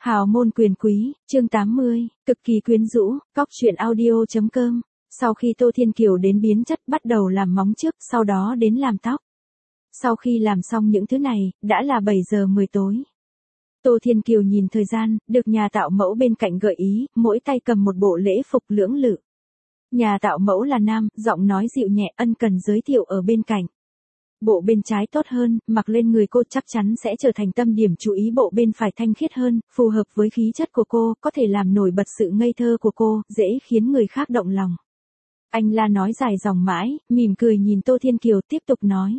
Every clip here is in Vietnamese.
Hào môn quyền quý, chương 80, cực kỳ quyến rũ, cóc truyện audio.com. Sau khi Tô Thiên Kiều đến biến chất bắt đầu làm móng trước, sau đó đến làm tóc. Sau khi làm xong những thứ này, đã là 7 giờ 10 tối. Tô Thiên Kiều nhìn thời gian, được nhà tạo mẫu bên cạnh gợi ý, mỗi tay cầm một bộ lễ phục lưỡng lự. Nhà tạo mẫu là nam, giọng nói dịu nhẹ, ân cần giới thiệu ở bên cạnh. Bộ bên trái tốt hơn, mặc lên người cô chắc chắn sẽ trở thành tâm điểm chú ý. Bộ bên phải thanh khiết hơn, phù hợp với khí chất của cô, có thể làm nổi bật sự ngây thơ của cô, dễ khiến người khác động lòng. Anh la nói dài dòng mãi, mỉm cười nhìn Tô Thiên Kiều tiếp tục nói.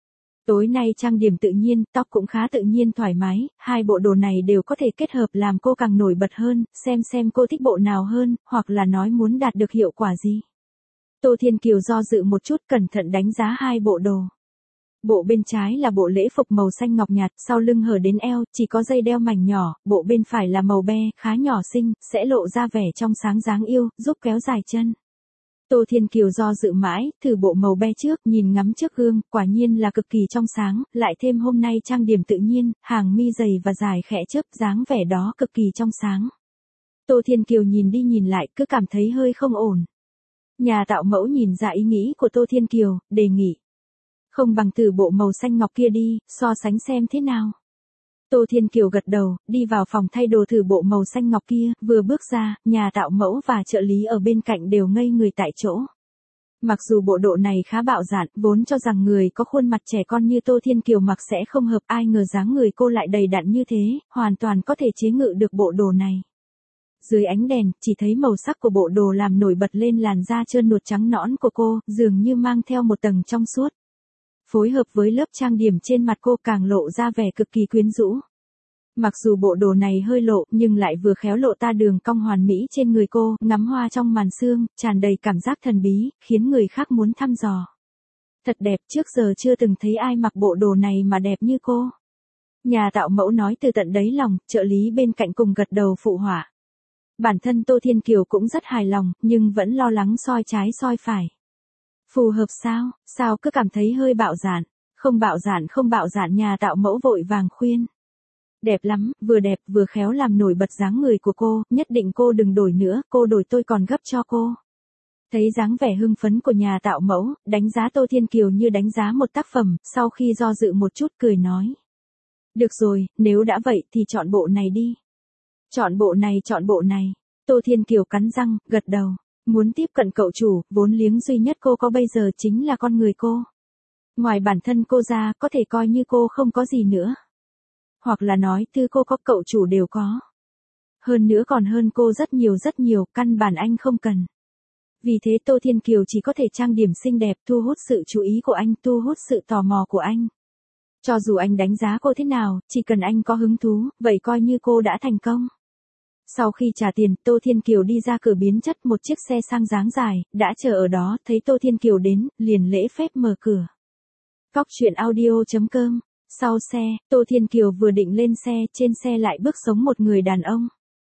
Tối nay trang điểm tự nhiên, tóc cũng khá tự nhiên thoải mái, hai bộ đồ này đều có thể kết hợp làm cô càng nổi bật hơn, xem cô thích bộ nào hơn, hoặc là nói muốn đạt được hiệu quả gì. Tô Thiên Kiều do dự một chút, cẩn thận đánh giá hai bộ đồ. Bộ bên trái là bộ lễ phục màu xanh ngọc nhạt, sau lưng hở đến eo, chỉ có dây đeo mảnh nhỏ, bộ bên phải là màu be, khá nhỏ xinh, sẽ lộ ra vẻ trong sáng dáng yêu, giúp kéo dài chân. Tô Thiên Kiều do dự mãi, thử bộ màu be trước, nhìn ngắm trước gương, quả nhiên là cực kỳ trong sáng, lại thêm hôm nay trang điểm tự nhiên, hàng mi dày và dài khẽ chớp, dáng vẻ đó cực kỳ trong sáng. Tô Thiên Kiều nhìn đi nhìn lại, cứ cảm thấy hơi không ổn. Nhà tạo mẫu nhìn ra ý nghĩ của Tô Thiên Kiều, đề nghị. Không bằng thử bộ màu xanh ngọc kia đi, so sánh xem thế nào. Tô Thiên Kiều gật đầu, đi vào phòng thay đồ thử bộ màu xanh ngọc kia, vừa bước ra, nhà tạo mẫu và trợ lý ở bên cạnh đều ngây người tại chỗ. Mặc dù bộ đồ này khá bạo dạn, vốn cho rằng người có khuôn mặt trẻ con như Tô Thiên Kiều mặc sẽ không hợp, ai ngờ dáng người cô lại đầy đặn như thế, hoàn toàn có thể chế ngự được bộ đồ này. Dưới ánh đèn, chỉ thấy màu sắc của bộ đồ làm nổi bật lên làn da trơn nuột trắng nõn của cô, dường như mang theo một tầng trong suốt. Phối hợp với lớp trang điểm trên mặt cô càng lộ ra vẻ cực kỳ quyến rũ. Mặc dù bộ đồ này hơi lộ, nhưng lại vừa khéo lộ ta đường cong hoàn mỹ trên người cô, ngắm hoa trong màn sương, tràn đầy cảm giác thần bí, khiến người khác muốn thăm dò. Thật đẹp, trước giờ chưa từng thấy ai mặc bộ đồ này mà đẹp như cô. Nhà tạo mẫu nói từ tận đáy lòng, trợ lý bên cạnh cùng gật đầu phụ họa. Bản thân Tô Thiên Kiều cũng rất hài lòng, nhưng vẫn lo lắng soi trái soi phải. Phù hợp sao cứ cảm thấy hơi bạo dạn, không bạo dạn, nhà tạo mẫu vội vàng khuyên. Đẹp lắm, vừa đẹp vừa khéo làm nổi bật dáng người của cô, nhất định cô đừng đổi nữa, cô đổi tôi còn gấp cho cô. Thấy dáng vẻ hưng phấn của nhà tạo mẫu, đánh giá Tô Thiên Kiều như đánh giá một tác phẩm, sau khi do dự một chút cười nói. Được rồi, nếu đã vậy thì chọn bộ này đi. Chọn bộ này. Tô Thiên Kiều cắn răng, gật đầu. Muốn tiếp cận cậu chủ, vốn liếng duy nhất cô có bây giờ chính là con người cô. Ngoài bản thân cô ra, có thể coi như cô không có gì nữa. Hoặc là nói thứ cô có cậu chủ đều có. Hơn nữa còn hơn cô rất nhiều, căn bản anh không cần. Vì thế Tô Thiên Kiều chỉ có thể trang điểm xinh đẹp, thu hút sự chú ý của anh, thu hút sự tò mò của anh. Cho dù anh đánh giá cô thế nào, chỉ cần anh có hứng thú, vậy coi như cô đã thành công. Sau khi trả tiền, Tô Thiên Kiều đi ra cửa biến chất, một chiếc xe sang dáng dài, đã chờ ở đó, thấy Tô Thiên Kiều đến, liền lễ phép mở cửa. Cóc truyện audio.com. Sau xe, Tô Thiên Kiều vừa định lên xe, trên xe lại bước sống một người đàn ông.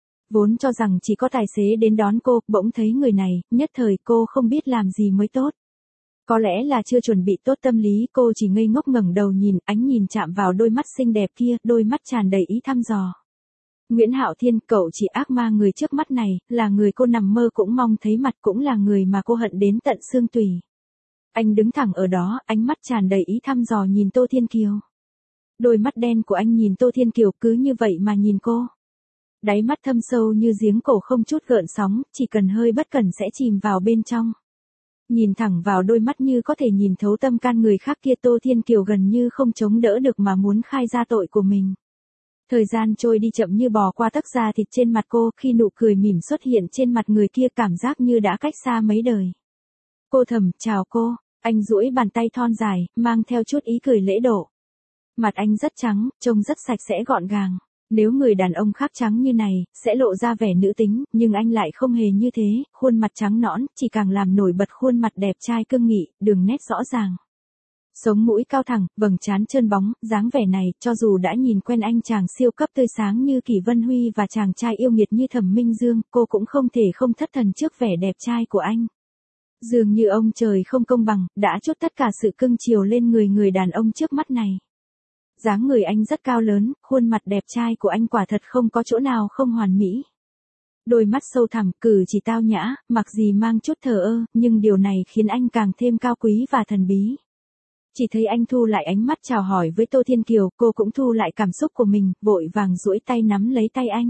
Vốn cho rằng chỉ có tài xế đến đón cô, bỗng thấy người này, nhất thời cô không biết làm gì mới tốt. Có lẽ là chưa chuẩn bị tốt tâm lý, cô chỉ ngây ngốc ngẩng đầu nhìn, ánh nhìn chạm vào đôi mắt xinh đẹp kia, đôi mắt tràn đầy ý thăm dò. Nguyễn Hạo Thiên, cậu chỉ ác ma người trước mắt này, là người cô nằm mơ cũng mong thấy mặt, cũng là người mà cô hận đến tận xương tủy. Anh đứng thẳng ở đó, ánh mắt tràn đầy ý thăm dò nhìn Tô Thiên Kiều. Đôi mắt đen của anh nhìn Tô Thiên Kiều cứ như vậy mà nhìn cô. Đáy mắt thâm sâu như giếng cổ không chút gợn sóng, chỉ cần hơi bất cẩn sẽ chìm vào bên trong. Nhìn thẳng vào đôi mắt như có thể nhìn thấu tâm can người khác kia, Tô Thiên Kiều gần như không chống đỡ được mà muốn khai ra tội của mình. Thời gian trôi đi chậm như bò qua tấc da thịt trên mặt cô, khi nụ cười mỉm xuất hiện trên mặt người kia cảm giác như đã cách xa mấy đời. Cô thầm, chào cô, anh duỗi bàn tay thon dài, mang theo chút ý cười lễ độ. Mặt anh rất trắng, trông rất sạch sẽ gọn gàng. Nếu người đàn ông khác trắng như này, sẽ lộ ra vẻ nữ tính, nhưng anh lại không hề như thế, khuôn mặt trắng nõn, chỉ càng làm nổi bật khuôn mặt đẹp trai cương nghị, đường nét rõ ràng. Sống mũi cao thẳng, vầng trán trơn bóng, dáng vẻ này, cho dù đã nhìn quen anh chàng siêu cấp tươi sáng như Kỷ Vân Huy và chàng trai yêu nghiệt như Thẩm Minh Dương, cô cũng không thể không thất thần trước vẻ đẹp trai của anh. Dường như ông trời không công bằng, đã trút tất cả sự cưng chiều lên người đàn ông trước mắt này. Dáng người anh rất cao lớn, khuôn mặt đẹp trai của anh quả thật không có chỗ nào không hoàn mỹ. Đôi mắt sâu thẳm, cử chỉ tao nhã, mặc gì mang chút thờ ơ, nhưng điều này khiến anh càng thêm cao quý và thần bí. Chỉ thấy anh thu lại ánh mắt chào hỏi với Tô Thiên Kiều, cô cũng thu lại cảm xúc của mình, vội vàng duỗi tay nắm lấy tay anh.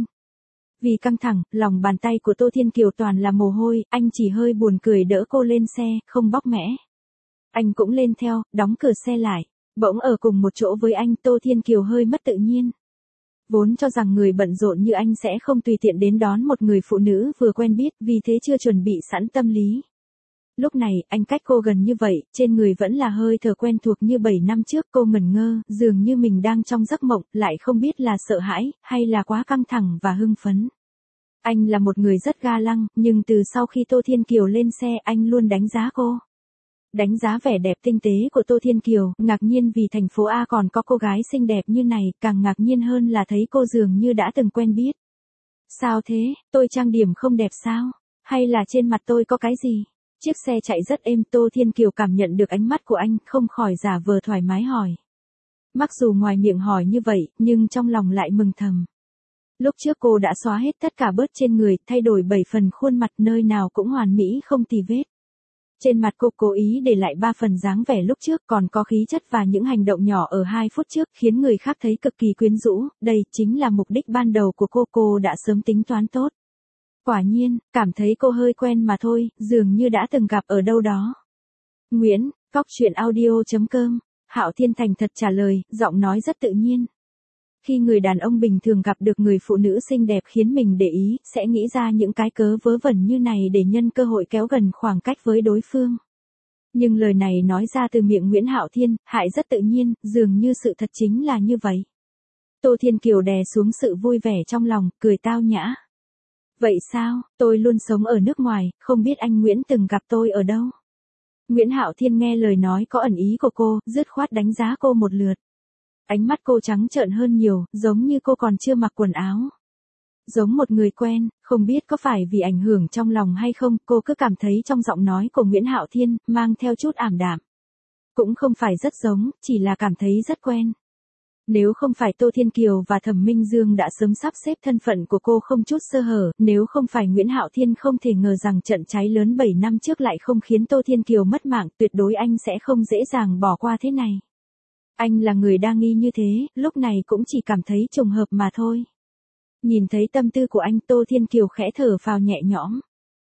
Vì căng thẳng, lòng bàn tay của Tô Thiên Kiều toàn là mồ hôi, anh chỉ hơi buồn cười đỡ cô lên xe, không bóc mẽ. Anh cũng lên theo, đóng cửa xe lại. Bỗng ở cùng một chỗ với anh, Tô Thiên Kiều hơi mất tự nhiên. Vốn cho rằng người bận rộn như anh sẽ không tùy tiện đến đón một người phụ nữ vừa quen biết, vì thế chưa chuẩn bị sẵn tâm lý. Lúc này, anh cách cô gần như vậy, trên người vẫn là hơi thở quen thuộc như 7 năm trước, cô ngẩn ngơ, dường như mình đang trong giấc mộng, lại không biết là sợ hãi, hay là quá căng thẳng và hưng phấn. Anh là một người rất ga lăng, nhưng từ sau khi Tô Thiên Kiều lên xe, anh luôn đánh giá cô. Đánh giá vẻ đẹp tinh tế của Tô Thiên Kiều, ngạc nhiên vì thành phố A còn có cô gái xinh đẹp như này, càng ngạc nhiên hơn là thấy cô dường như đã từng quen biết. Sao thế, tôi trang điểm không đẹp sao? Hay là trên mặt tôi có cái gì? Chiếc xe chạy rất êm, Tô Thiên Kiều cảm nhận được ánh mắt của anh, không khỏi giả vờ thoải mái hỏi. Mặc dù ngoài miệng hỏi như vậy, nhưng trong lòng lại mừng thầm. Lúc trước cô đã xóa hết tất cả bớt trên người, thay đổi 7 phần khuôn mặt, nơi nào cũng hoàn mỹ không tì vết. Trên mặt cô cố ý để lại 3 phần dáng vẻ lúc trước, còn có khí chất và những hành động nhỏ ở 2 phút trước khiến người khác thấy cực kỳ quyến rũ, đây chính là mục đích ban đầu của cô đã sớm tính toán tốt. Quả nhiên, cảm thấy cô hơi quen mà thôi, dường như đã từng gặp ở đâu đó. Nguyễn, Cóc Truyện Audio.com, Hạo Thiên thành thật trả lời, giọng nói rất tự nhiên. Khi người đàn ông bình thường gặp được người phụ nữ xinh đẹp khiến mình để ý, sẽ nghĩ ra những cái cớ vớ vẩn như này để nhân cơ hội kéo gần khoảng cách với đối phương. Nhưng lời này nói ra từ miệng Nguyễn Hạo Thiên, hại rất tự nhiên, dường như sự thật chính là như vậy. Tô Thiên Kiều đè xuống sự vui vẻ trong lòng, cười tao nhã. Vậy sao, tôi luôn sống ở nước ngoài, không biết anh Nguyễn từng gặp tôi ở đâu. Nguyễn Hạo Thiên nghe lời nói có ẩn ý của cô, dứt khoát đánh giá cô một lượt. Ánh mắt cô trắng trợn hơn nhiều, giống như cô còn chưa mặc quần áo. Giống một người quen, không biết có phải vì ảnh hưởng trong lòng hay không, cô cứ cảm thấy trong giọng nói của Nguyễn Hạo Thiên, mang theo chút ảm đạm. Cũng không phải rất giống, chỉ là cảm thấy rất quen. Nếu không phải Tô Thiên Kiều và Thẩm Minh Dương đã sớm sắp xếp thân phận của cô không chút sơ hở, nếu không phải Nguyễn Hạo Thiên không thể ngờ rằng trận cháy lớn 7 năm trước lại không khiến Tô Thiên Kiều mất mạng, tuyệt đối anh sẽ không dễ dàng bỏ qua thế này. Anh là người đa nghi như thế, lúc này cũng chỉ cảm thấy trùng hợp mà thôi. Nhìn thấy tâm tư của anh, Tô Thiên Kiều khẽ thở phào nhẹ nhõm.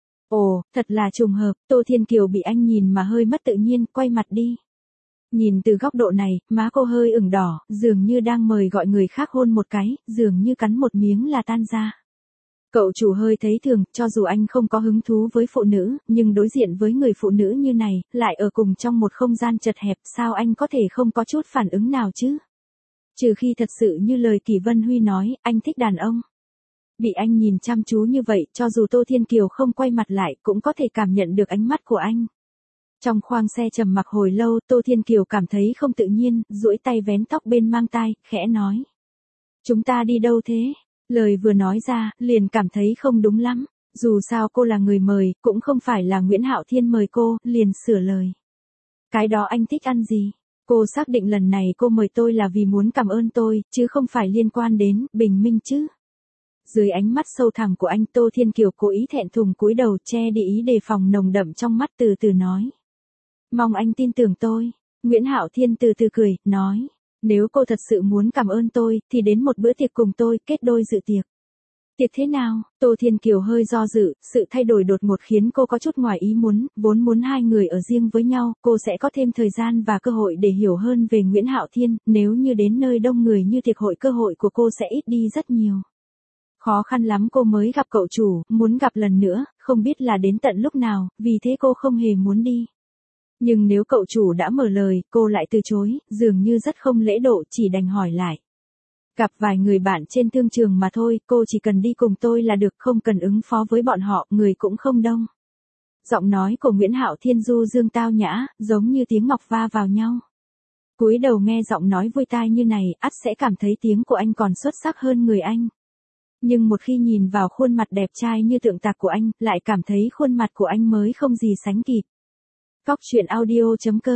Ồ, thật là trùng hợp, Tô Thiên Kiều bị anh nhìn mà hơi mất tự nhiên, quay mặt đi. Nhìn từ góc độ này, má cô hơi ửng đỏ, dường như đang mời gọi người khác hôn một cái, dường như cắn một miếng là tan ra. Cậu chủ hơi thấy thường, cho dù anh không có hứng thú với phụ nữ, nhưng đối diện với người phụ nữ như này, lại ở cùng trong một không gian chật hẹp, sao anh có thể không có chút phản ứng nào chứ? Trừ khi thật sự như lời Kỷ Vân Huy nói, anh thích đàn ông. Bị anh nhìn chăm chú như vậy, cho dù Tô Thiên Kiều không quay mặt lại, cũng có thể cảm nhận được ánh mắt của anh. Trong khoang xe trầm mặc hồi lâu, Tô Thiên Kiều cảm thấy không tự nhiên, duỗi tay vén tóc bên mang tai, khẽ nói. Chúng ta đi đâu thế? Lời vừa nói ra, liền cảm thấy không đúng lắm. Dù sao cô là người mời, cũng không phải là Nguyễn Hạo Thiên mời cô, liền sửa lời. Cái đó anh thích ăn gì? Cô xác định lần này cô mời tôi là vì muốn cảm ơn tôi, chứ không phải liên quan đến, bình minh chứ. Dưới ánh mắt sâu thẳm của anh, Tô Thiên Kiều cố ý thẹn thùng cúi đầu, che đi ý đề phòng nồng đậm trong mắt, từ từ nói. Mong anh tin tưởng tôi. Nguyễn Hạo Thiên từ từ cười, nói. Nếu cô thật sự muốn cảm ơn tôi, thì đến một bữa tiệc cùng tôi, kết đôi dự tiệc. Tiệc thế nào? Tô Thiên Kiều hơi do dự, sự thay đổi đột ngột khiến cô có chút ngoài ý muốn, vốn muốn hai người ở riêng với nhau, cô sẽ có thêm thời gian và cơ hội để hiểu hơn về Nguyễn Hạo Thiên, nếu như đến nơi đông người như tiệc hội, cơ hội của cô sẽ ít đi rất nhiều. Khó khăn lắm cô mới gặp cậu chủ, muốn gặp lần nữa, không biết là đến tận lúc nào, vì thế cô không hề muốn đi. Nhưng nếu cậu chủ đã mở lời, cô lại từ chối, dường như rất không lễ độ, chỉ đành hỏi lại. Gặp vài người bạn trên thương trường mà thôi, cô chỉ cần đi cùng tôi là được, không cần ứng phó với bọn họ, người cũng không đông. Giọng nói của Nguyễn Hạo Thiên du dương tao nhã, giống như tiếng ngọc va vào nhau. Cúi đầu nghe giọng nói vui tai như này, ắt sẽ cảm thấy tiếng của anh còn xuất sắc hơn người anh. Nhưng một khi nhìn vào khuôn mặt đẹp trai như tượng tạc của anh, lại cảm thấy khuôn mặt của anh mới không gì sánh kịp. Cóc Truyện Audio.com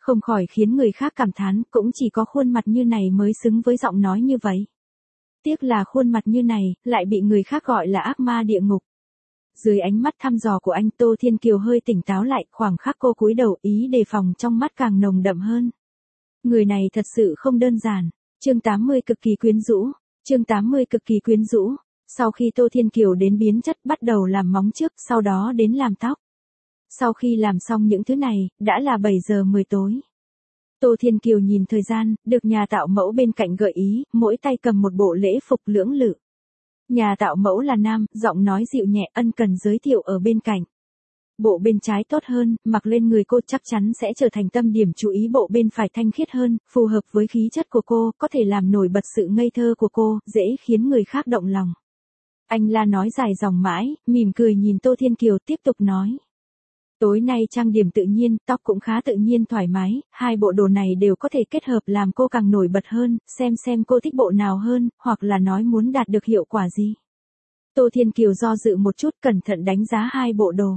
Không khỏi khiến người khác cảm thán, cũng chỉ có khuôn mặt như này mới xứng với giọng nói như vậy. Tiếc là khuôn mặt như này, lại bị người khác gọi là ác ma địa ngục. Dưới ánh mắt thăm dò của anh, Tô Thiên Kiều hơi tỉnh táo lại, khoảng khắc cô cúi đầu, ý đề phòng trong mắt càng nồng đậm hơn. Người này thật sự không đơn giản. Chương 80 cực kỳ quyến rũ. Chương 80 cực kỳ quyến rũ. Sau khi Tô Thiên Kiều đến biến chất bắt đầu làm móng trước, sau đó đến làm tóc. Sau khi làm xong những thứ này, đã là 7 giờ 10 tối. Tô Thiên Kiều nhìn thời gian, được nhà tạo mẫu bên cạnh gợi ý, mỗi tay cầm một bộ lễ phục lưỡng lự. Nhà tạo mẫu là nam, giọng nói dịu nhẹ, ân cần giới thiệu ở bên cạnh. Bộ bên trái tốt hơn, mặc lên người cô chắc chắn sẽ trở thành tâm điểm chú ý. Bộ bên phải thanh khiết hơn, phù hợp với khí chất của cô, có thể làm nổi bật sự ngây thơ của cô, dễ khiến người khác động lòng. Anh la nói dài dòng mãi, mỉm cười nhìn Tô Thiên Kiều tiếp tục nói. Tối nay trang điểm tự nhiên, tóc cũng khá tự nhiên thoải mái, hai bộ đồ này đều có thể kết hợp làm cô càng nổi bật hơn, xem cô thích bộ nào hơn, hoặc là nói muốn đạt được hiệu quả gì. Tô Thiên Kiều do dự một chút, cẩn thận đánh giá hai bộ đồ.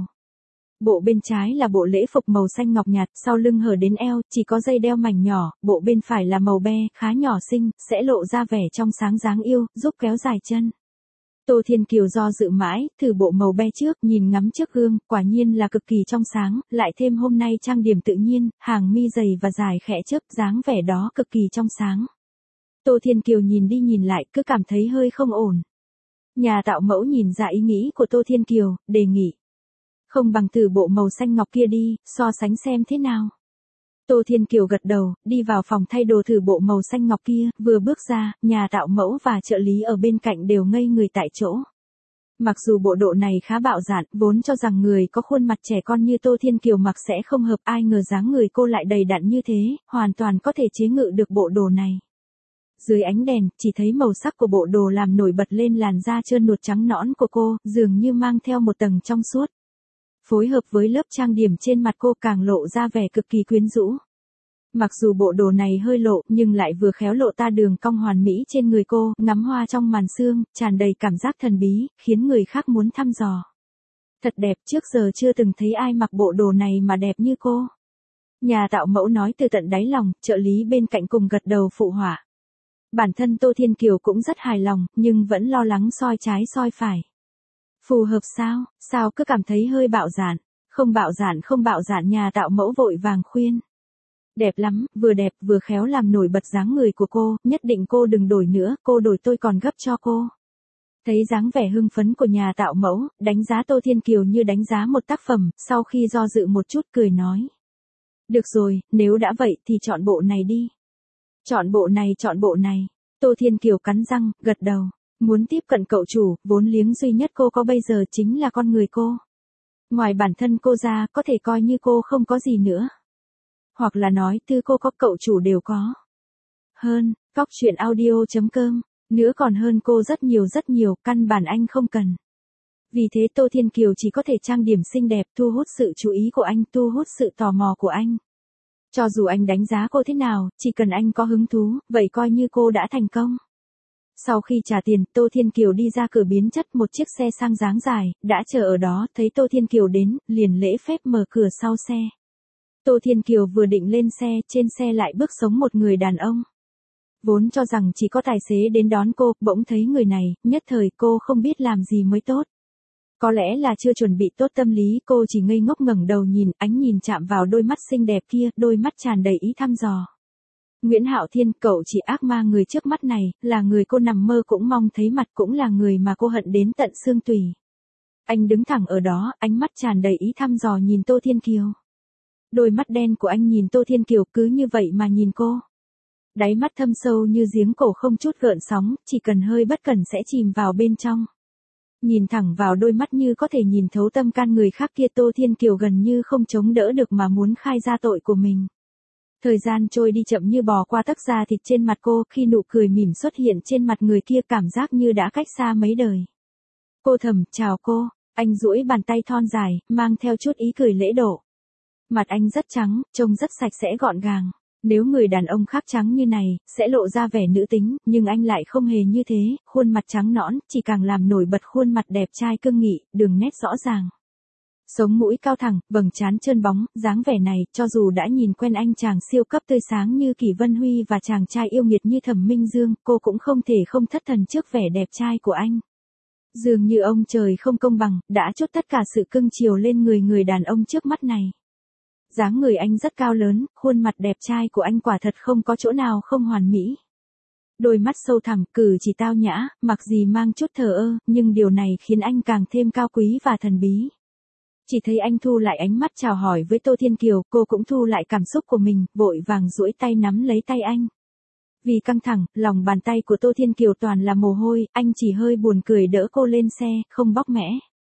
Bộ bên trái là bộ lễ phục màu xanh ngọc nhạt, sau lưng hở đến eo, chỉ có dây đeo mảnh nhỏ, bộ bên phải là màu be, khá nhỏ xinh, sẽ lộ ra vẻ trong sáng dáng yêu, giúp kéo dài chân. Tô Thiên Kiều do dự mãi, thử bộ màu be trước, nhìn ngắm trước gương, quả nhiên là cực kỳ trong sáng, lại thêm hôm nay trang điểm tự nhiên, hàng mi dày và dài khẽ chớp, dáng vẻ đó cực kỳ trong sáng. Tô Thiên Kiều nhìn đi nhìn lại, cứ cảm thấy hơi không ổn. Nhà tạo mẫu nhìn ra ý nghĩ của Tô Thiên Kiều, đề nghị. Không bằng thử bộ màu xanh ngọc kia đi, so sánh xem thế nào. Tô Thiên Kiều gật đầu, đi vào phòng thay đồ thử bộ màu xanh ngọc kia, vừa bước ra, nhà tạo mẫu và trợ lý ở bên cạnh đều ngây người tại chỗ. Mặc dù bộ đồ này khá bạo dạn, vốn cho rằng người có khuôn mặt trẻ con như Tô Thiên Kiều mặc sẽ không hợp, ai ngờ dáng người cô lại đầy đặn như thế, hoàn toàn có thể chế ngự được bộ đồ này. Dưới ánh đèn, chỉ thấy màu sắc của bộ đồ làm nổi bật lên làn da trơn nuột trắng nõn của cô, dường như mang theo một tầng trong suốt. Phối hợp với lớp trang điểm trên mặt cô càng lộ ra vẻ cực kỳ quyến rũ. Mặc dù bộ đồ này hơi lộ, nhưng lại vừa khéo lộ ta đường cong hoàn mỹ trên người cô, ngắm hoa trong màn sương, tràn đầy cảm giác thần bí, khiến người khác muốn thăm dò. Thật đẹp, trước giờ chưa từng thấy ai mặc bộ đồ này mà đẹp như cô. Nhà tạo mẫu nói từ tận đáy lòng, trợ lý bên cạnh cùng gật đầu phụ họa. Bản thân Tô Thiên Kiều cũng rất hài lòng, nhưng vẫn lo lắng soi trái soi phải. Phù hợp sao cứ cảm thấy hơi bạo dạn, không bạo dạn, nhà tạo mẫu vội vàng khuyên. Đẹp lắm, vừa đẹp vừa khéo làm nổi bật dáng người của cô, nhất định cô đừng đổi nữa, cô đổi tôi còn gấp cho cô. Thấy dáng vẻ hưng phấn của nhà tạo mẫu, đánh giá Tô Thiên Kiều như đánh giá một tác phẩm, sau khi do dự một chút cười nói. Được rồi, nếu đã vậy thì chọn bộ này đi. Chọn bộ này. Tô Thiên Kiều cắn răng, gật đầu. Muốn tiếp cận cậu chủ, vốn liếng duy nhất cô có bây giờ chính là con người cô. Ngoài bản thân cô ra, có thể coi như cô không có gì nữa. Hoặc là nói, thứ cô có cậu chủ đều có. Hơn, Cóc Truyện Audio.com, nữa còn hơn cô rất nhiều, căn bản anh không cần. Vì thế Tô Thiên Kiều chỉ có thể trang điểm xinh đẹp, thu hút sự chú ý của anh, thu hút sự tò mò của anh. Cho dù anh đánh giá cô thế nào, chỉ cần anh có hứng thú, vậy coi như cô đã thành công. Sau khi trả tiền, Tô Thiên Kiều đi ra cửa biến chất, một chiếc xe sang dáng dài, đã chờ ở đó, thấy Tô Thiên Kiều đến, liền lễ phép mở cửa sau xe. Tô Thiên Kiều vừa định lên xe, trên xe lại bước sống một người đàn ông. Vốn cho rằng chỉ có tài xế đến đón cô, bỗng thấy người này, nhất thời cô không biết làm gì mới tốt. Có lẽ là chưa chuẩn bị tốt tâm lý, cô chỉ ngây ngốc ngẩng đầu nhìn, ánh nhìn chạm vào đôi mắt xinh đẹp kia, đôi mắt tràn đầy ý thăm dò. Nguyễn Hạo Thiên, cậu chỉ ác ma người trước mắt này, là người cô nằm mơ cũng mong thấy mặt, cũng là người mà cô hận đến tận xương tủy. Anh đứng thẳng ở đó, ánh mắt tràn đầy ý thăm dò nhìn Tô Thiên Kiều. Đôi mắt đen của anh nhìn Tô Thiên Kiều cứ như vậy mà nhìn cô. Đáy mắt thâm sâu như giếng cổ không chút gợn sóng, chỉ cần hơi bất cẩn sẽ chìm vào bên trong. Nhìn thẳng vào đôi mắt như có thể nhìn thấu tâm can người khác kia, Tô Thiên Kiều gần như không chống đỡ được mà muốn khai ra tội của mình. Thời gian trôi đi chậm như bò qua tấc da thịt trên mặt cô, khi nụ cười mỉm xuất hiện trên mặt người kia cảm giác như đã cách xa mấy đời. Cô thầm, chào cô, anh duỗi bàn tay thon dài, mang theo chút ý cười lễ độ. Mặt anh rất trắng, trông rất sạch sẽ gọn gàng. Nếu người đàn ông khác trắng như này, sẽ lộ ra vẻ nữ tính, nhưng anh lại không hề như thế, khuôn mặt trắng nõn, chỉ càng làm nổi bật khuôn mặt đẹp trai cương nghị, đường nét rõ ràng. Sống mũi cao thẳng, vầng trán trơn bóng, dáng vẻ này, cho dù đã nhìn quen anh chàng siêu cấp tươi sáng như Kỷ Vân Huy và chàng trai yêu nghiệt như Thẩm Minh Dương, cô cũng không thể không thất thần trước vẻ đẹp trai của anh. Dường như ông trời không công bằng, đã trút tất cả sự cưng chiều lên người đàn ông trước mắt này. Dáng người anh rất cao lớn, khuôn mặt đẹp trai của anh quả thật không có chỗ nào không hoàn mỹ. Đôi mắt sâu thẳm, cử chỉ tao nhã, mặc gì mang chút thờ ơ, nhưng điều này khiến anh càng thêm cao quý và thần bí. Chỉ thấy anh thu lại ánh mắt chào hỏi với Tô Thiên Kiều, cô cũng thu lại cảm xúc của mình, vội vàng duỗi tay nắm lấy tay anh. Vì căng thẳng, lòng bàn tay của Tô Thiên Kiều toàn là mồ hôi, anh chỉ hơi buồn cười đỡ cô lên xe, không bóc mẽ.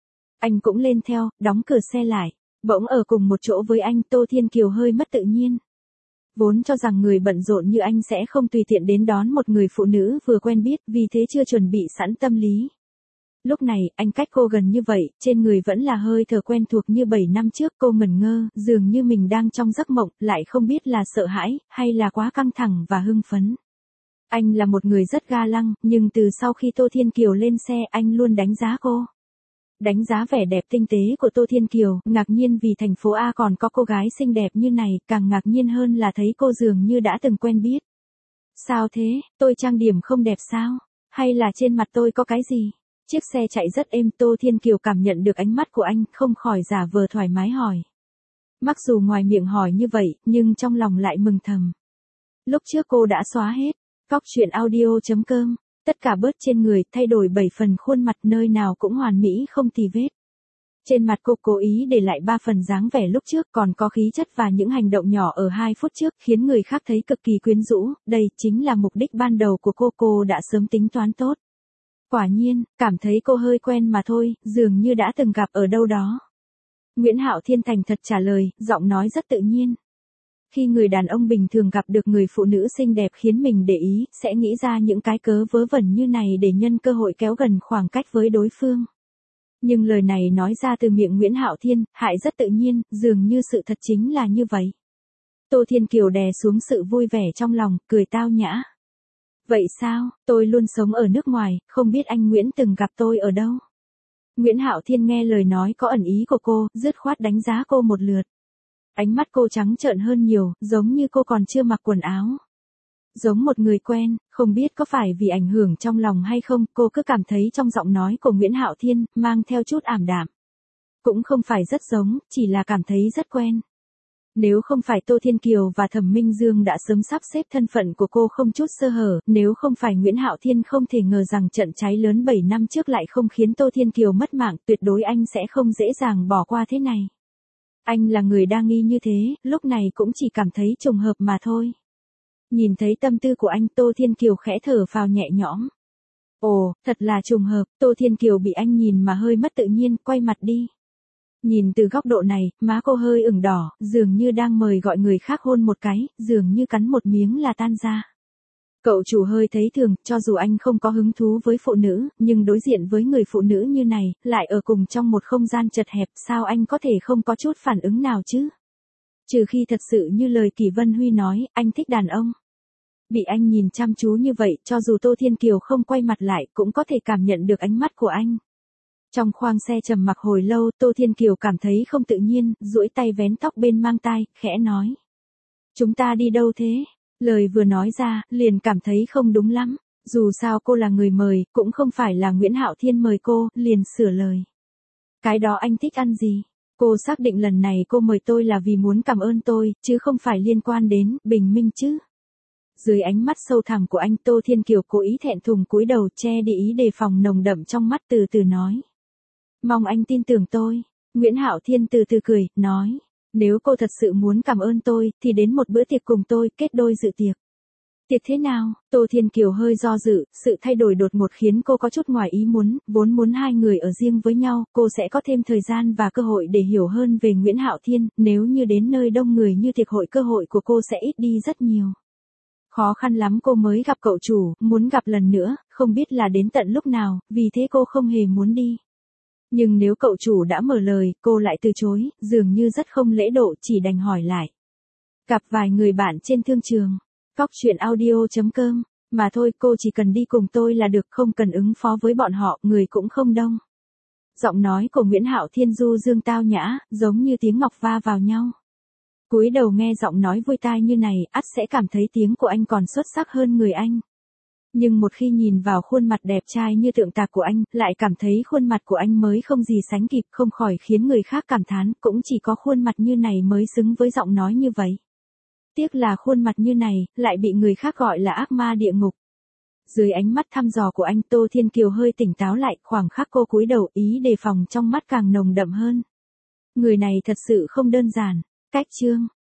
Anh cũng lên theo, đóng cửa xe lại. Bỗng ở cùng một chỗ với anh, Tô Thiên Kiều hơi mất tự nhiên. Vốn cho rằng người bận rộn như anh sẽ không tùy tiện đến đón một người phụ nữ vừa quen biết, vì thế chưa chuẩn bị sẵn tâm lý. Lúc này, anh cách cô gần như vậy, trên người vẫn là hơi thở quen thuộc như 7 năm trước, cô ngẩn ngơ, dường như mình đang trong giấc mộng, lại không biết là sợ hãi, hay là quá căng thẳng và hưng phấn. Anh là một người rất ga lăng, nhưng từ sau khi Tô Thiên Kiều lên xe, anh luôn đánh giá cô. Đánh giá vẻ đẹp tinh tế của Tô Thiên Kiều, ngạc nhiên vì thành phố A còn có cô gái xinh đẹp như này, càng ngạc nhiên hơn là thấy cô dường như đã từng quen biết. Sao thế, tôi trang điểm không đẹp sao? Hay là trên mặt tôi có cái gì? Chiếc xe chạy rất êm, Tô Thiên Kiều cảm nhận được ánh mắt của anh, không khỏi giả vờ thoải mái hỏi. Mặc dù ngoài miệng hỏi như vậy, nhưng trong lòng lại mừng thầm. Lúc trước cô đã xóa hết. Góc truyện audio.com, tất cả bớt trên người, thay đổi 7 phần khuôn mặt, nơi nào cũng hoàn mỹ không tì vết. Trên mặt cô cố ý để lại 3 phần dáng vẻ lúc trước, còn có khí chất và những hành động nhỏ ở 2 phút trước, khiến người khác thấy cực kỳ quyến rũ, đây chính là mục đích ban đầu của cô đã sớm tính toán tốt. Quả nhiên, cảm thấy cô hơi quen mà thôi, dường như đã từng gặp ở đâu đó. Nguyễn Hạo Thiên thành thật trả lời, giọng nói rất tự nhiên. Khi người đàn ông bình thường gặp được người phụ nữ xinh đẹp khiến mình để ý, sẽ nghĩ ra những cái cớ vớ vẩn như này để nhân cơ hội kéo gần khoảng cách với đối phương. Nhưng lời này nói ra từ miệng Nguyễn Hạo Thiên, hại rất tự nhiên, dường như sự thật chính là như vậy. Tô Thiên Kiều đè xuống sự vui vẻ trong lòng, cười tao nhã. Vậy sao, tôi luôn sống ở nước ngoài, không biết anh Nguyễn từng gặp tôi ở đâu. Nguyễn Hạo Thiên nghe lời nói có ẩn ý của cô, dứt khoát đánh giá cô một lượt. Ánh mắt cô trắng trợn hơn nhiều, giống như cô còn chưa mặc quần áo. Giống một người quen, không biết có phải vì ảnh hưởng trong lòng hay không, cô cứ cảm thấy trong giọng nói của Nguyễn Hạo Thiên, mang theo chút ảm đạm. Cũng không phải rất giống, chỉ là cảm thấy rất quen. Nếu không phải Tô Thiên Kiều và Thẩm Minh Dương đã sớm sắp xếp thân phận của cô không chút sơ hở, nếu không phải Nguyễn Hạo Thiên không thể ngờ rằng trận cháy lớn 7 năm trước lại không khiến Tô Thiên Kiều mất mạng, tuyệt đối anh sẽ không dễ dàng bỏ qua thế này. Anh là người đa nghi như thế, lúc này cũng chỉ cảm thấy trùng hợp mà thôi. Nhìn thấy tâm tư của anh, Tô Thiên Kiều khẽ thở phào nhẹ nhõm. Ồ, thật là trùng hợp, Tô Thiên Kiều bị anh nhìn mà hơi mất tự nhiên, quay mặt đi. Nhìn từ góc độ này, má cô hơi ửng đỏ, dường như đang mời gọi người khác hôn một cái, dường như cắn một miếng là tan ra. Cậu chủ hơi thấy thường, cho dù anh không có hứng thú với phụ nữ, nhưng đối diện với người phụ nữ như này, lại ở cùng trong một không gian chật hẹp, sao anh có thể không có chút phản ứng nào chứ? Trừ khi thật sự như lời Kỷ Vân Huy nói, anh thích đàn ông. Bị anh nhìn chăm chú như vậy, cho dù Tô Thiên Kiều không quay mặt lại, cũng có thể cảm nhận được ánh mắt của anh. Trong khoang xe trầm mặc hồi lâu, Tô Thiên Kiều cảm thấy không tự nhiên, duỗi tay vén tóc bên mang tai, khẽ nói. Chúng ta đi đâu thế? Lời vừa nói ra, liền cảm thấy không đúng lắm. Dù sao cô là người mời, cũng không phải là Nguyễn Hạo Thiên mời cô, liền sửa lời. Cái đó anh thích ăn gì? Cô xác định lần này cô mời tôi là vì muốn cảm ơn tôi, chứ không phải liên quan đến Bình Minh chứ. Dưới ánh mắt sâu thẳm của anh, Tô Thiên Kiều cố ý thẹn thùng cúi đầu, che đi ý đề phòng nồng đậm trong mắt, từ từ nói. Mong anh tin tưởng tôi. Nguyễn Hạo Thiên từ từ cười, nói. Nếu cô thật sự muốn cảm ơn tôi, thì đến một bữa tiệc cùng tôi, kết đôi dự tiệc. Tiệc thế nào? Tô Thiên Kiều hơi do dự, sự thay đổi đột ngột khiến cô có chút ngoài ý muốn, vốn muốn hai người ở riêng với nhau, cô sẽ có thêm thời gian và cơ hội để hiểu hơn về Nguyễn Hạo Thiên, nếu như đến nơi đông người như tiệc hội, cơ hội của cô sẽ ít đi rất nhiều. Khó khăn lắm cô mới gặp cậu chủ, muốn gặp lần nữa, không biết là đến tận lúc nào, vì thế cô không hề muốn đi. Nhưng nếu cậu chủ đã mở lời, cô lại từ chối, dường như rất không lễ độ, chỉ đành hỏi lại. Gặp vài người bạn trên thương trường. Góc truyện audio.com, mà thôi, cô chỉ cần đi cùng tôi là được, không cần ứng phó với bọn họ, người cũng không đông. Giọng nói của Nguyễn Hạo Thiên du dương tao nhã, giống như tiếng ngọc va vào nhau. Cúi đầu nghe giọng nói vui tai như này, ắt sẽ cảm thấy tiếng của anh còn xuất sắc hơn người anh. Nhưng một khi nhìn vào khuôn mặt đẹp trai như tượng tạc của anh, lại cảm thấy khuôn mặt của anh mới không gì sánh kịp, không khỏi khiến người khác cảm thán, cũng chỉ có khuôn mặt như này mới xứng với giọng nói như vậy. Tiếc là khuôn mặt như này, lại bị người khác gọi là ác ma địa ngục. Dưới ánh mắt thăm dò của anh, Tô Thiên Kiều hơi tỉnh táo lại, khoảng khắc cô cúi đầu, ý đề phòng trong mắt càng nồng đậm hơn. Người này thật sự không đơn giản. Cách chương